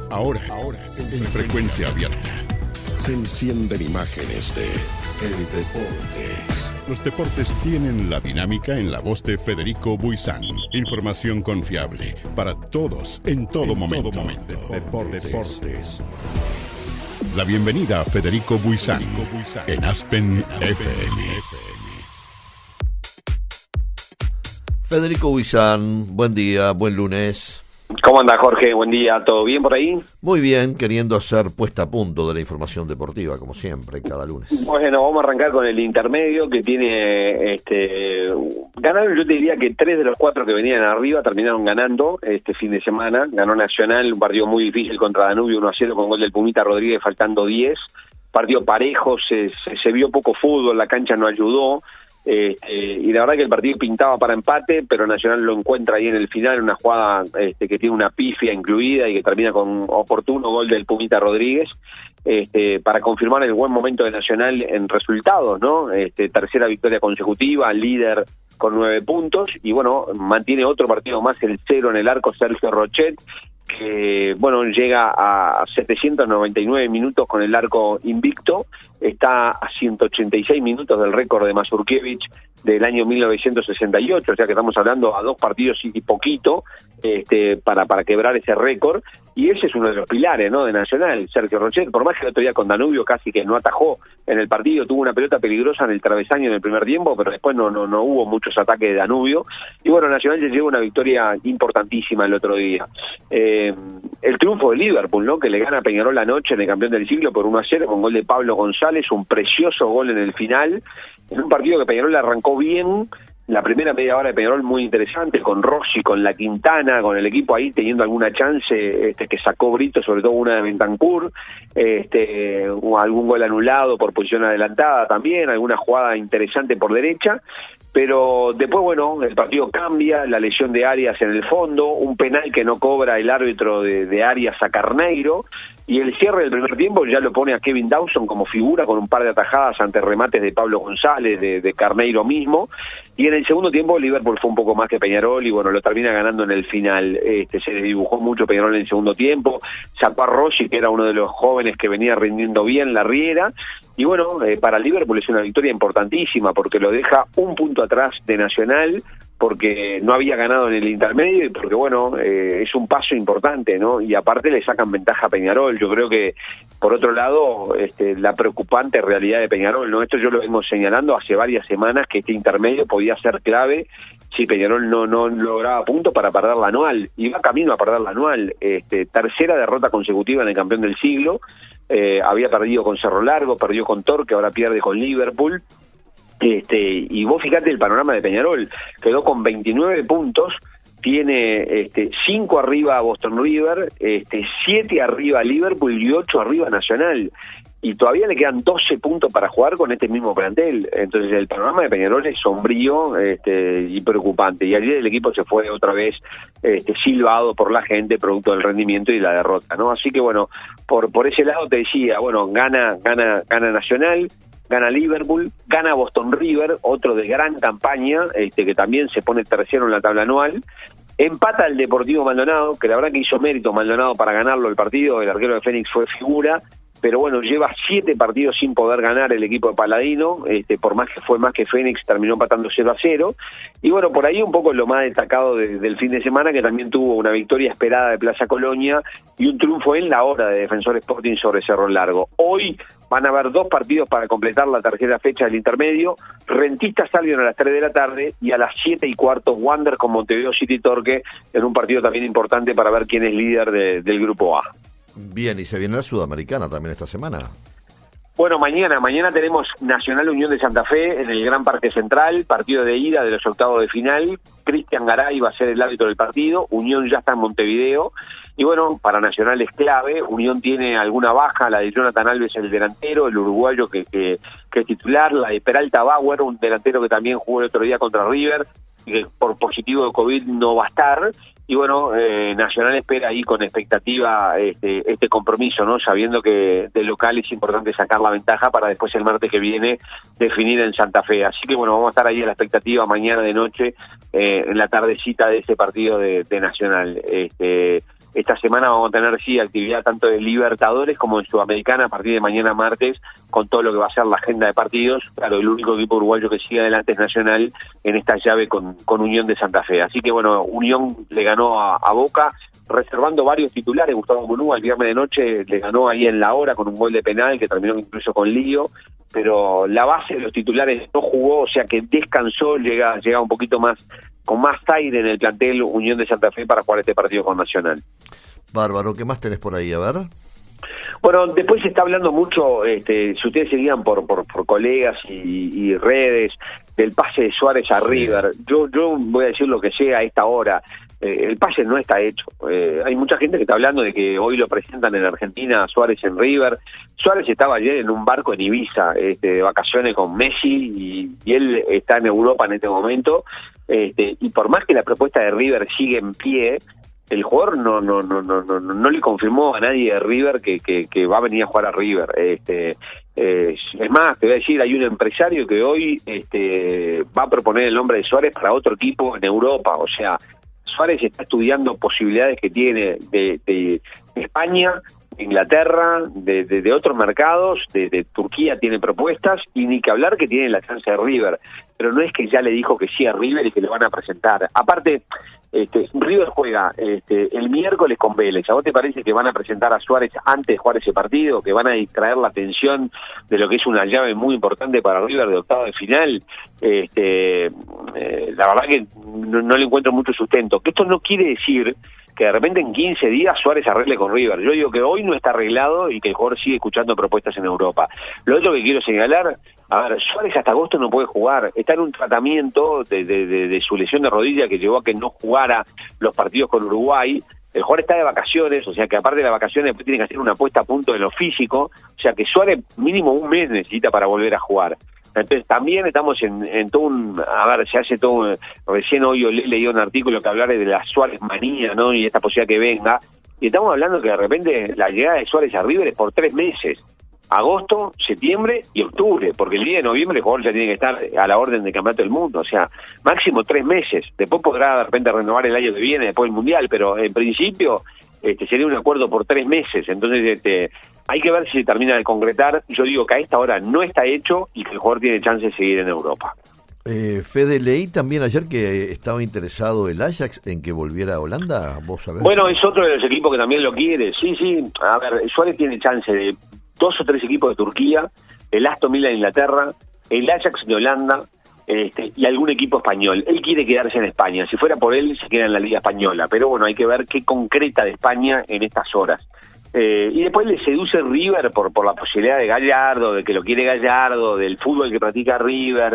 Ahora, en frecuencia abierta. Se encienden imágenes de el deporte. Los deportes tienen la dinámica en la voz de Federico Buizán. Información confiable para todos, en todo momento. Deportes. La bienvenida a Federico Buizán en Aspen FM. Federico Buizán, buen día, buen lunes. ¿Cómo anda, Jorge? Buen día, ¿todo bien por ahí? Muy bien, queriendo hacer puesta a punto de la información deportiva, como siempre, cada lunes. Bueno, vamos a arrancar con el intermedio, que tiene, ganaron, yo te diría que 3 de los 4 que venían arriba terminaron ganando este fin de semana. Ganó Nacional, un partido muy difícil contra Danubio, 1-0 con gol del Pumita Rodríguez, faltando 10. Partido parejo, se vio poco fútbol, la cancha no ayudó. Y la verdad que el partido pintaba para empate, pero Nacional lo encuentra ahí en el final, una jugada que tiene una pifia incluida y que termina con un oportuno gol del Pumita Rodríguez, para confirmar el buen momento de Nacional en resultados, ¿no? Tercera victoria consecutiva, líder con 9 puntos, y bueno, mantiene otro partido más, el 0 en el arco, Sergio Rochet, que bueno, llega a 799 minutos con el arco invicto, está a 186 minutos del récord de Mazurkiewicz del año 1968, o sea que estamos hablando a 2 partidos y poquito para quebrar ese récord, y ese es uno de los pilares, ¿no?, de Nacional, Sergio Rochet. Por más que el otro día con Danubio casi que no atajó en el partido, tuvo una pelota peligrosa en el travesaño en el primer tiempo, pero después no hubo muchos ataques de Danubio, y bueno, Nacional se lleva una victoria importantísima el otro día. El triunfo de Liverpool, ¿no?, que le gana a Peñarol anoche en el campeón del siglo por 1-0 con gol de Pablo González, un precioso gol en el final, en un partido que Peñarol arrancó bien. La primera media hora de Peñarol muy interesante, con Rossi, con la Quintana, con el equipo ahí teniendo alguna chance, que sacó Brito, sobre todo una de Bentancur, algún gol anulado por posición adelantada también, alguna jugada interesante por derecha, pero después, bueno, el partido cambia, la lesión de Arias en el fondo, un penal que no cobra el árbitro de Arias a Carneiro, y el cierre del primer tiempo ya lo pone a Kevin Dawson como figura, con un par de atajadas ante remates de Pablo González, de Carneiro mismo, y en el segundo tiempo Liverpool fue un poco más que Peñarol, y bueno, lo termina ganando en el final. Se le dibujó mucho Peñarol en el segundo tiempo, sacó a Rossi, que era uno de los jóvenes que venía rindiendo bien la Riera, y bueno, para Liverpool es una victoria importantísima, porque lo deja un punto atrás de Nacional, porque no había ganado en el intermedio y porque, bueno, es un paso importante, ¿no? Y aparte le sacan ventaja a Peñarol. Yo creo que, por otro lado, la preocupante realidad de Peñarol, ¿no? Esto yo lo vengo señalando hace varias semanas, que este intermedio podía ser clave si Peñarol no lograba puntos para perder la anual. Y va camino a perder la anual. Tercera derrota consecutiva en el campeón del siglo. Había perdido con Cerro Largo, perdió con Torque, ahora pierde con Liverpool. Y vos fijate el panorama de Peñarol, quedó con 29 puntos, tiene 5 arriba a Boston River, 7 arriba a Liverpool y 8 arriba a Nacional, y todavía le quedan 12 puntos para jugar con este mismo plantel. Entonces el panorama de Peñarol es sombrío y preocupante, y ayer el equipo se fue otra vez silbado por la gente, producto del rendimiento y la derrota, ¿no? Así que bueno, por ese lado te decía, bueno, gana Nacional, gana Liverpool, gana Boston River, otro de gran campaña, que también se pone tercero en la tabla anual. Empata el Deportivo Maldonado, que la verdad que hizo mérito Maldonado para ganarlo el partido, el arquero de Fénix fue figura, pero bueno, lleva 7 partidos sin poder ganar el equipo de Paladino, por más que fue más que Fénix, terminó empatando 0-0, y bueno, por ahí un poco lo más destacado del fin de semana, que también tuvo una victoria esperada de Plaza Colonia, y un triunfo en la hora de Defensor Sporting sobre Cerro Largo. Hoy van a haber 2 partidos para completar la tercera fecha del intermedio. Rentistas Albion a las 3 de la tarde, y a las 7:15 Wander con Montevideo City Torque, en un partido también importante para ver quién es líder del grupo A. Bien, y se viene la Sudamericana también esta semana. Bueno, mañana tenemos Nacional Unión de Santa Fe en el Gran Parque Central, partido de ida de los octavos de final. Cristian Garay va a ser el árbitro del partido, Unión ya está en Montevideo, y bueno, para Nacional es clave. Unión tiene alguna baja, la de Jonathan Alves, el delantero, el uruguayo que es titular, la de Peralta Bauer, un delantero que también jugó el otro día contra River, que por positivo de COVID no va a estar. Y bueno, Nacional espera ahí con expectativa este compromiso, ¿no? Sabiendo que del local es importante sacar la ventaja para después el martes que viene definir en Santa Fe. Así que bueno, vamos a estar ahí a la expectativa mañana de noche, en la tardecita de ese partido de Nacional. esta semana vamos a tener actividad tanto de Libertadores como en Sudamericana a partir de mañana martes, con todo lo que va a ser la agenda de partidos. Claro, el único equipo uruguayo que sigue adelante es Nacional en esta llave con Unión de Santa Fe. Así que bueno, Unión le ganó a Boca, reservando varios titulares. Gustavo Munúa el viernes de noche le ganó ahí en la hora con un gol de penal que terminó incluso con lío, pero la base de los titulares no jugó, o sea que descansó, llega un poquito más, con más aire en el plantel Unión de Santa Fe para jugar este partido con Nacional. Bárbaro, ¿qué más tenés por ahí? A ver. Bueno, después se está hablando mucho, si ustedes seguían por colegas y redes, del pase de Suárez a River. Yo voy a decir lo que sea a esta hora. El pase no está hecho. Hay mucha gente que está hablando de que hoy lo presentan en Argentina a Suárez en River. Suárez estaba ayer en un barco en Ibiza, de vacaciones con Messi, y él está en Europa en este momento. Y por más que la propuesta de River sigue en pie, el jugador no le confirmó a nadie de River que va a venir a jugar a River. Es más, te voy a decir, hay un empresario que hoy va a proponer el nombre de Suárez para otro equipo en Europa. O sea, Suárez está estudiando posibilidades que tiene de España, de Inglaterra, de otros mercados, de Turquía tiene propuestas, y ni que hablar que tiene la chance de River. Pero no es que ya le dijo que sí a River y que le van a presentar. Aparte, River juega el miércoles con Vélez. ¿A vos te parece que van a presentar a Suárez antes de jugar ese partido? ¿Que van a distraer la atención de lo que es una llave muy importante para River de octavo de final? La verdad que no le encuentro mucho sustento. Que esto no quiere decir que de repente en 15 días Suárez arregle con River. Yo digo que hoy no está arreglado y que el jugador sigue escuchando propuestas en Europa. Lo otro que quiero señalar, a ver, Suárez hasta agosto no puede jugar. Está en un tratamiento de su lesión de rodilla que llevó a que no jugara los partidos con Uruguay. El jugador está de vacaciones, o sea que aparte de las vacaciones después tiene que hacer una puesta a punto de lo físico. O sea que Suárez mínimo un mes necesita para volver a jugar. Entonces también estamos en todo se hace todo, recién hoy leí un artículo que hablara de la Suárez manía, ¿no? Y esta posibilidad que venga, y estamos hablando que de repente la llegada de Suárez a River es por 3 meses, agosto, septiembre y octubre, porque el día de noviembre el jugador ya tiene que estar a la orden del Campeonato del Mundo, o sea, máximo 3 meses, después podrá de repente renovar el año que viene, después del Mundial, pero en principio sería un acuerdo por 3 meses, entonces hay que ver si se termina de concretar. Yo digo que a esta hora no está hecho y que el jugador tiene chance de seguir en Europa. Fede, leí también ayer que estaba interesado el Ajax en que volviera a Holanda. ¿Vos sabés? Bueno, es otro de los equipos que también lo quiere. Sí, a ver, Suárez tiene chance de 2 o 3 equipos de Turquía, el Aston Villa de Inglaterra, el Ajax de Holanda, y algún equipo español. Él quiere quedarse en España. Si fuera por él, se queda en la Liga Española. Pero bueno, hay que ver qué concreta de España en estas horas. Y después le seduce River por la posibilidad de Gallardo, de que lo quiere Gallardo, del fútbol que practica River.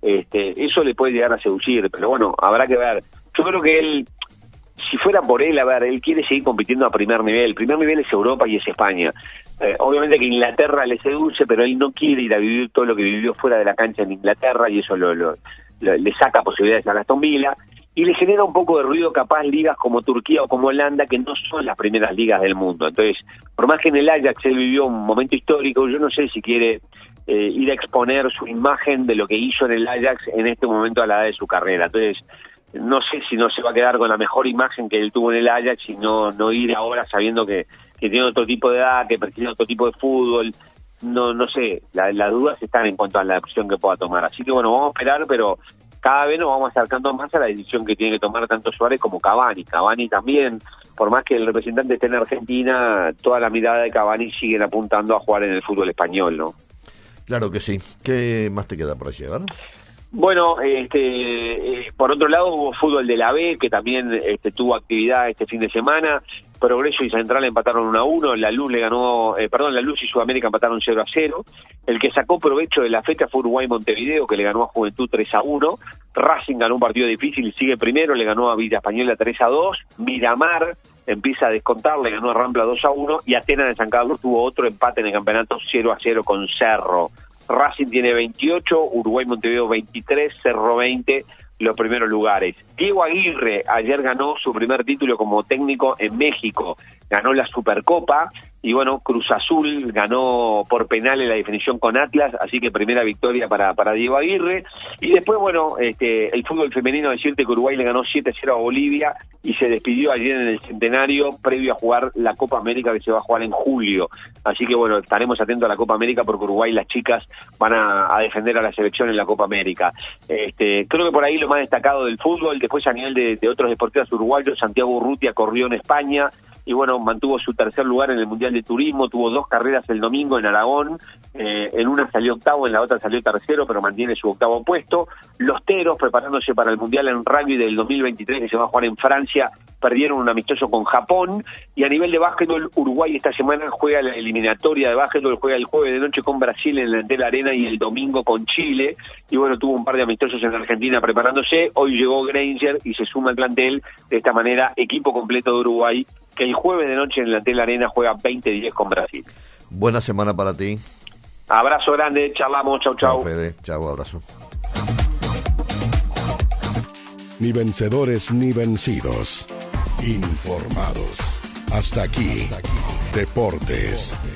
Eso le puede llegar a seducir, pero bueno, habrá que ver. Yo creo que él, si fuera por él, a ver, él quiere seguir compitiendo a primer nivel. El primer nivel es Europa y es España. Obviamente que Inglaterra le seduce, pero él no quiere ir a vivir todo lo que vivió fuera de la cancha en Inglaterra, y eso le saca posibilidades a Aston Villa. Y le genera un poco de ruido capaz ligas como Turquía o como Holanda, que no son las primeras ligas del mundo. Entonces, por más que en el Ajax él vivió un momento histórico, yo no sé si quiere ir a exponer su imagen de lo que hizo en el Ajax en este momento a la edad de su carrera. Entonces, no sé si no se va a quedar con la mejor imagen que él tuvo en el Ajax y no ir ahora sabiendo que tiene otro tipo de edad, que prefiere otro tipo de fútbol. No sé, las dudas están en cuanto a la opción que pueda tomar. Así que bueno, vamos a esperar, pero cada vez nos vamos acercando más a la decisión que tiene que tomar tanto Suárez como Cavani. Cavani también, por más que el representante esté en Argentina, toda la mirada de Cavani siguen apuntando a jugar en el fútbol español, ¿no? Claro que sí. ¿Qué más te queda por llevar? Bueno, por otro lado hubo fútbol de la B, que también tuvo actividad este fin de semana. Progreso y Central empataron 1-1, La Luz y Sudamérica empataron 0-0. El que sacó provecho de la fecha fue Uruguay Montevideo, que le ganó a Juventud 3-1. Racing ganó un partido difícil y sigue primero, le ganó a Villa Española 3-2. Miramar empieza a descontar, le ganó a Rampla 2-1. Y Atenas de San Carlos tuvo otro empate en el campeonato 0-0 con Cerro. Racing tiene 28, Uruguay Montevideo 23, Cerro 20, los primeros lugares. Diego Aguirre ayer ganó su primer título como técnico en México, ganó la Supercopa, y bueno, Cruz Azul ganó por penales la definición con Atlas, así que primera victoria para Diego Aguirre. Y después, bueno, el fútbol femenino, decirte que Uruguay le ganó 7-0 a Bolivia y se despidió ayer en el Centenario previo a jugar la Copa América, que se va a jugar en julio. Así que bueno, estaremos atentos a la Copa América porque Uruguay, las chicas van a defender a la selección en la Copa América. Creo que por ahí lo más destacado del fútbol. Después, a nivel de otros deportistas uruguayos, Santiago Urrutia corrió en España y bueno, mantuvo su tercer lugar en el Mundial de Turismo, tuvo 2 carreras el domingo en Aragón, en una salió octavo, en la otra salió tercero, pero mantiene su octavo puesto. Los teros, preparándose para el Mundial en rugby del 2023, que se va a jugar en Francia, perdieron un amistoso con Japón. Y a nivel de básquetbol, Uruguay esta semana juega la eliminatoria de básquetbol, juega el jueves de noche con Brasil en la Entel Arena y el domingo con Chile. Y bueno, tuvo un par de amistosos en Argentina preparándose. Hoy llegó Granger y se suma al plantel. De esta manera, equipo completo de Uruguay, que el jueves de noche en la Entel Arena juega 20-10 con Brasil. Buena semana para ti. Abrazo grande, charlamos, chau. Chao, Fede, chau, abrazo. Ni vencedores ni vencidos. Informados. Hasta aquí. Deportes